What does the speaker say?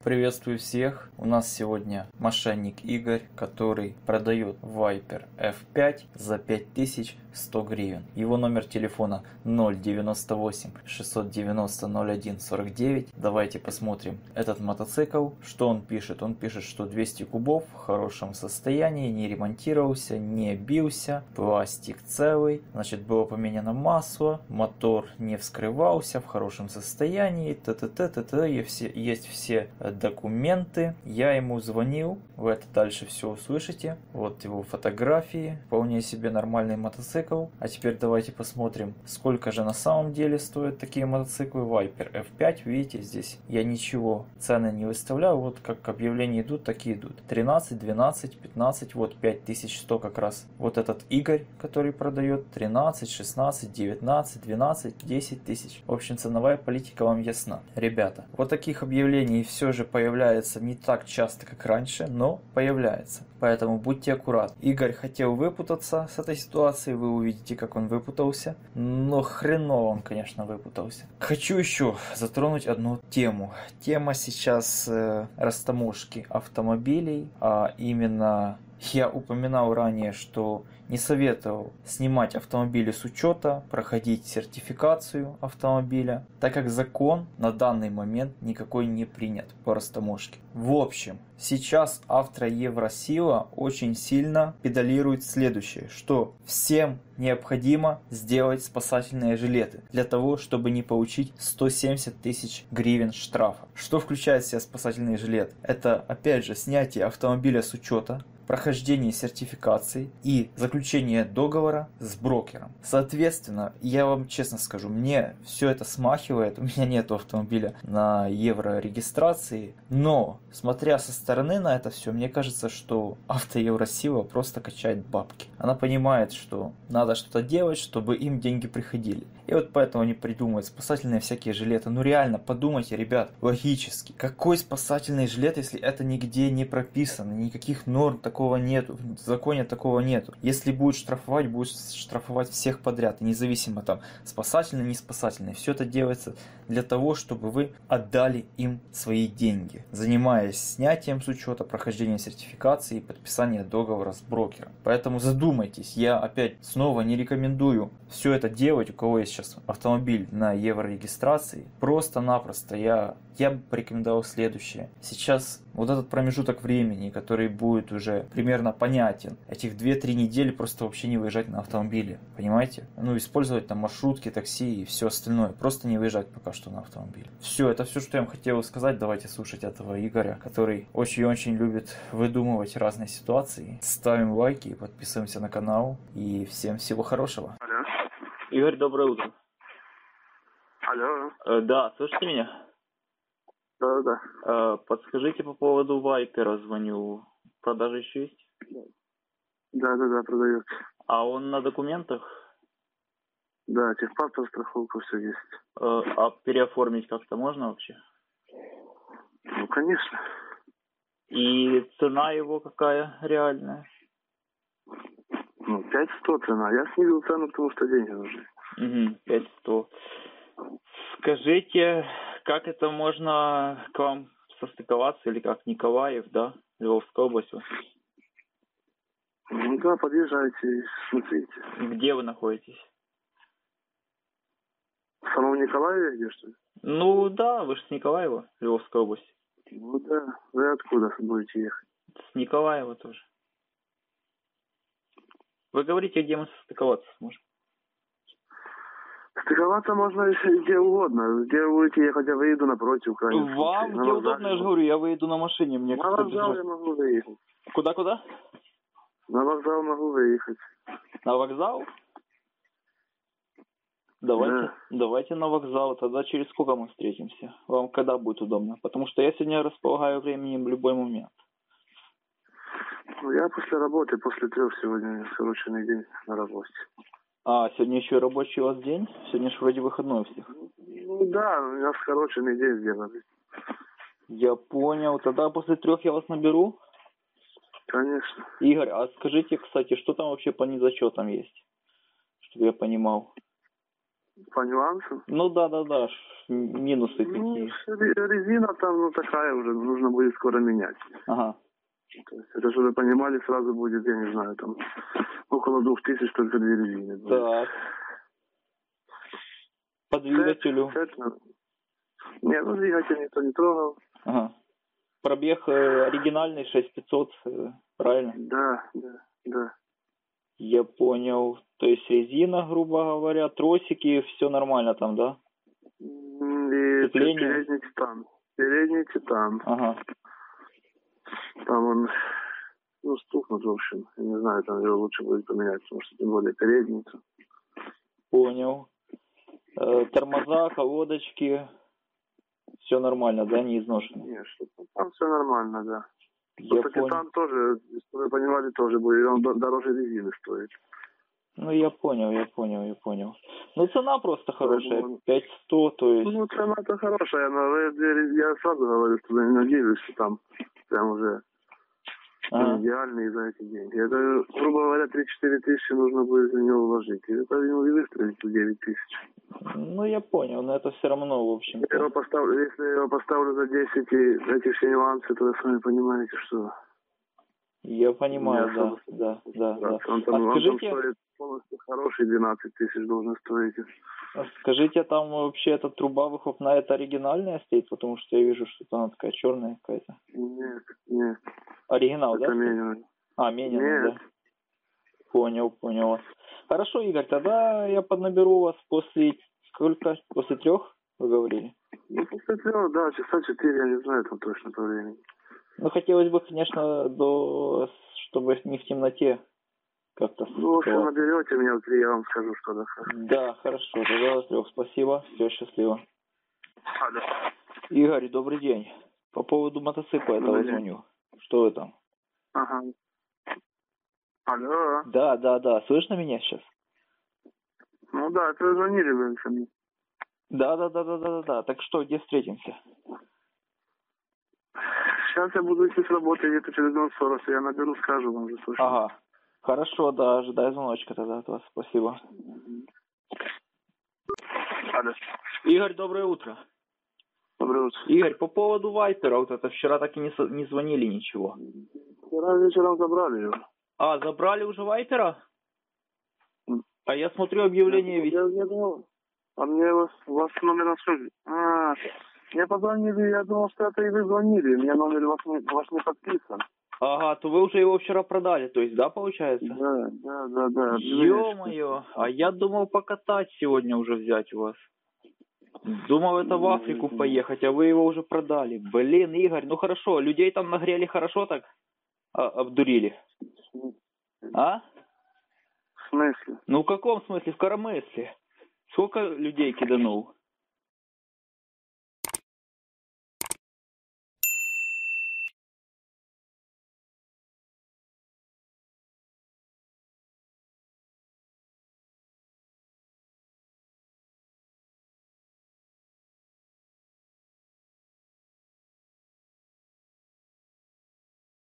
Приветствую всех! У нас сегодня мошенник Игорь, который продает Viper F5 за 5100 гривен. Его номер телефона 098 690 01 49. Давайте посмотрим этот мотоцикл. Что он пишет? Он пишет, что 200 кубов в хорошем состоянии, не ремонтировался, не бился, пластик целый, значит было поменяно масло, мотор не вскрывался, в хорошем состоянии, т.т. Есть все документы. Я ему звонил, вы это дальше все услышите. Вот его фотографии, вполне себе нормальный мотоцикл. А теперь давайте посмотрим, сколько же на самом деле стоят такие мотоциклы. Viper F5, видите, здесь я ничего, цены не выставляю, вот как объявления идут, так и идут. 13, 12, 15, вот 5100 как раз. Вот этот Игорь, который продает 13, 16, 19, 12, 10 тысяч. В общем, ценовая политика вам ясна. Ребята, вот таких объявлений все же появляется не так часто, как раньше, но появляется. Поэтому будьте аккуратны. Игорь хотел выпутаться с этой ситуации, вы увидите, как он выпутался. Но хреново он, конечно, выпутался. Хочу еще затронуть одну тему. Тема сейчас растаможки автомобилей, а именно... Я упоминал ранее, что не советовал снимать автомобили с учета, проходить сертификацию автомобиля, так как закон на данный момент никакой не принят по растаможке. В общем, сейчас Евросила очень сильно педалирует следующее, что всем необходимо сделать спасательные жилеты для того, чтобы не получить 170 тысяч гривен штрафа. Что включает в себя спасательный жилет? Это опять же снятие автомобиля с учета, прохождение сертификации и заключение договора с брокером. Соответственно, я вам честно скажу, мне все это смахивает, у меня нет автомобиля на еврорегистрации, но смотря со стороны на это все, мне кажется, что Евросила просто качает бабки. Она понимает, что надо что-то делать, чтобы им деньги приходили. И вот поэтому они придумывают спасательные всякие жилеты. Ну реально, подумайте, ребят, логически. Какой спасательный жилет, если это нигде не прописано, никаких норм такого нету, в законе такого нету. Если будет штрафовать всех подряд, независимо там спасательный, не спасательный. Все это делается для того, чтобы вы отдали им свои деньги, занимаясь снятием с учета, прохождением сертификации и подписанием договора с брокером. Поэтому задумайтесь, я опять снова не рекомендую все это делать, у кого есть сейчас автомобиль на еврорегистрации. Просто-напросто я бы порекомендовал следующее. Сейчас вот этот промежуток времени, который будет уже примерно понятен, этих 2-3 недели просто вообще не выезжать на автомобиле, понимаете? Ну, использовать там маршрутки, такси и все остальное. Просто не выезжать пока что на автомобиле. Все, это все, что я вам хотел сказать. Давайте слушать этого Игоря, который очень-очень любит выдумывать разные ситуации. Ставим лайки, подписываемся на канал и всем всего хорошего. Алло. Игорь, доброе утро. Алло. Да, слышите меня? Да. Подскажите по поводу Вайпера, звоню. Продажа еще есть? Да, продается. А он на документах? Да, техпаспорт, страховка, все есть. А переоформить как-то можно вообще? Ну, конечно. И цена его какая реальная? Ну, 5100 цена. Я снизил цену, потому что деньги нужны. 5100. Скажите, как это можно к вам состыковаться, или как Николаев, да, Львовская область? Ну да, подъезжайте и смотрите. Где вы находитесь? В самом Николаеве где, что ли? Ну да, вы же с Николаева, Львовская область. Ну да. Вы откуда будете ехать? С Николаева тоже. Вы говорите, где мы состыковаться сможем? Стыковаться можно где угодно. Где вы будете ехать, я выеду напротив. Вам где удобно, я же говорю, я выеду на машине. Мне на вокзал я могу выехать. Куда? На вокзал могу выехать. На вокзал? Давайте на вокзал. Тогда через сколько мы встретимся? Вам когда будет удобно? Потому что я сегодня располагаю временем в любой момент. Ну, я после работы, после 3 сегодня скороченный день на работе. А, сегодня еще рабочий у вас день? Сегодня же вроде выходной у всех. Ну да, у меня скороченный день сделали. Я понял. Тогда после 3 я вас наберу? Конечно. Игорь, а скажите, кстати, что там вообще по незачетам есть? Чтобы я понимал. По нюансам? Ну да. минусы Ну, какие? резина там, ну, такая уже, нужно будет скоро менять. Ага. То есть, это, чтобы вы понимали, сразу будет, я не знаю, там, около 2000 только две резины. будет. Так. По двигателю? Не, ну, двигатель никто не трогал. Ага. Пробег оригинальный 6500, правильно? Да. Я понял. То есть резина, грубо говоря, тросики, все нормально там, да? И Сцепление? передний титан. Передний титан. Ага. Там он, ну, стукнут, в общем. Я не знаю, там его лучше будет поменять, потому что тем более передний. Понял. Тормоза, колодочки, все нормально, да, не изношено? Нет, там все нормально, да. Я Просто понял. титан тоже, если вы понимали, тоже будет, он дороже резины стоит. Ну, я понял. Ну, цена просто хорошая, Поэтому 5100, то есть... Ну, цена-то хорошая, но я сразу говорю, что не надеюсь, что там прям уже идеальные за эти деньги. Это, грубо говоря, 3-4 тысячи нужно будет за него вложить. И это ему и выстрелить 9 тысяч. Ну, я понял, но это все равно, в общем-то... Если я его поставлю за 10 и эти все нюансы, то вы сами понимаете, что... Я понимаю, да. Он там стоит полностью хороший, 12 тысяч должен стоить. Скажите, там вообще эта труба выхлопная, это оригинальная стоит? Потому что я вижу, что она такая черная какая-то. Нет. Оригинал, Это да? Менина. Менина, да. Понял. Хорошо, Игорь, тогда я поднаберу вас после сколько? После 3, вы говорили? Ну, после 3, да, часа 4, я не знаю там точно по времени. Ну, хотелось бы, конечно, чтобы не в темноте как-то... Ну, в общем, наберете меня в 3, я вам скажу, что да. Да, хорошо, тогда до 3, спасибо, все, счастливо. Алло. Игорь, добрый день. По поводу мотоцикла этого звоню. Что вы там? Ага. Алло. Да, слышно меня сейчас? Ну да, это звонили вы ко мне. Да. Так что, где встретимся? Сейчас я буду идти с работы где-то через 0:40, я наберу, скажу вам же точно. Ага. Хорошо, да, ожидаю звоночка тогда от вас. Спасибо. Алло. Игорь, доброе утро. Доброе утро. Игорь, по поводу Вайпера, вот это вчера так и не звонили ничего. Вчера вечером забрали его. Забрали уже Вайпера? А я смотрю объявление ведь. Я думал, а мне у вас номер на связи. Мне позвонили, я думал, что это и вы звонили. У меня номер ваш не подписан. Ага, то вы уже его вчера продали, то есть, да, получается? Да. Ё-моё, а я думал покатать сегодня уже взять у вас. Думал это в Африку поехать, а вы его уже продали. Блин, Игорь, ну хорошо, людей там нагрели хорошо так? Обдурили? А? В смысле? Ну в каком смысле? В коромысле. Сколько людей киданул?